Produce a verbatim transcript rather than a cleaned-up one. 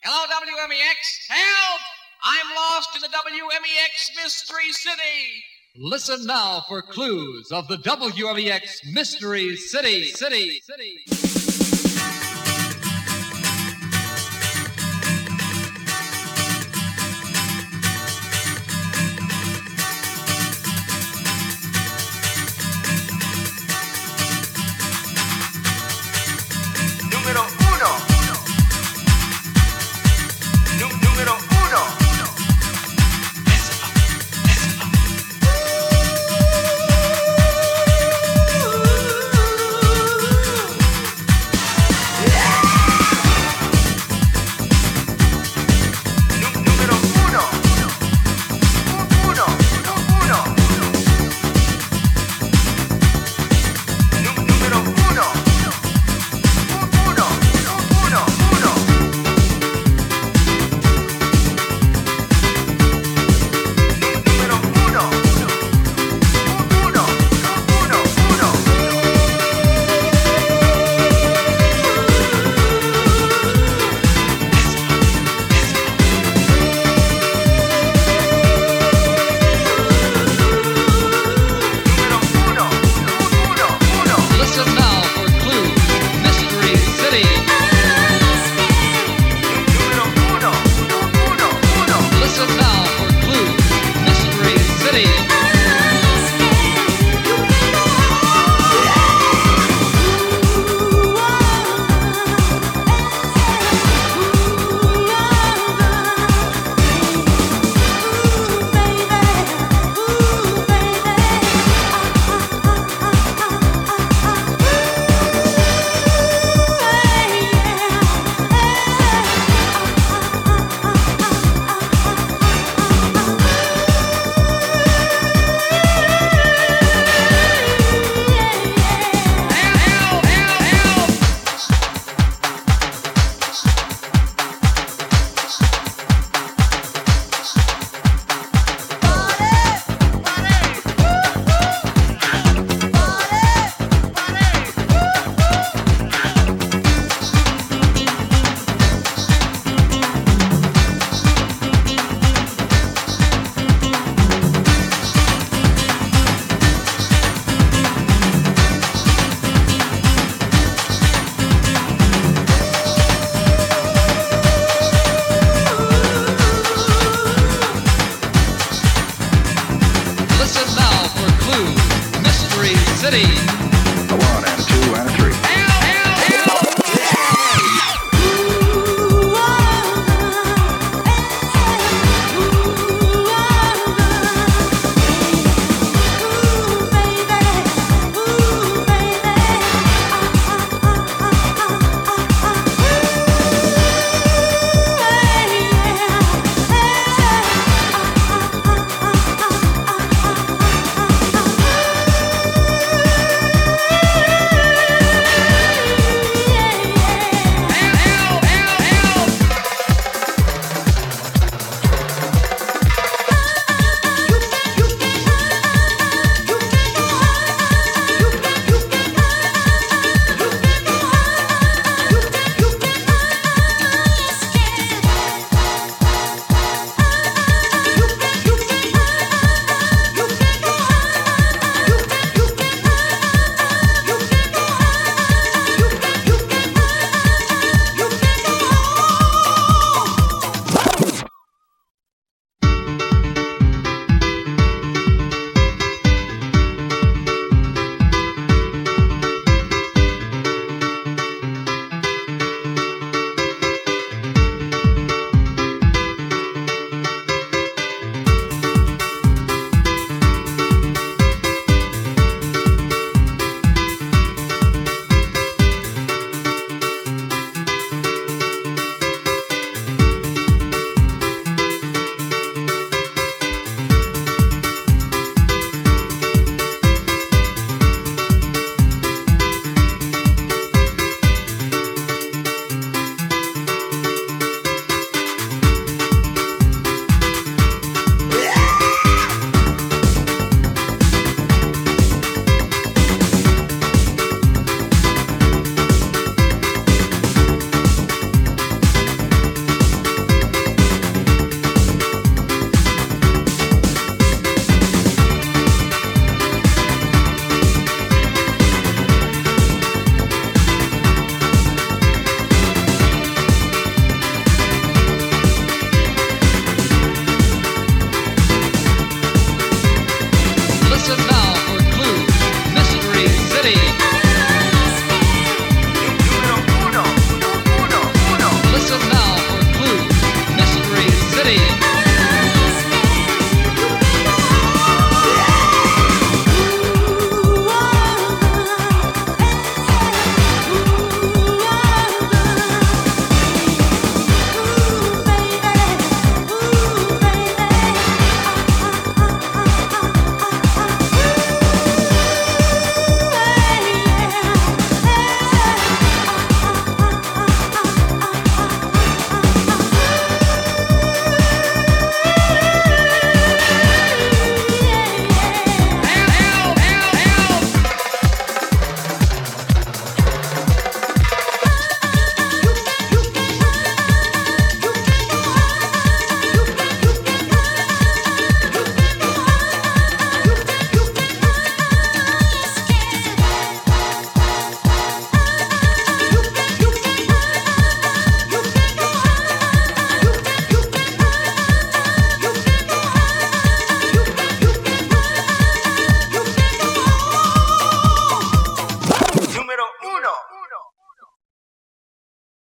Hello, W M E X. Help! I'm lost in the W M E X Mystery City. Listen now for clues of the W M E X Mystery City. City. City. Número uno. Nú- número uno. Nú- número uno. Uno. Uno. Nú- número uno. Uno, uno, uno. Número uno. Uno, uno, uno. Número uno. Uno, uno. Listen now for clues. Mystery City. Número uno. Uno, uno. Listen now for clues. Mystery City. Help! Help! Help! Listen now for clues. Mystery City.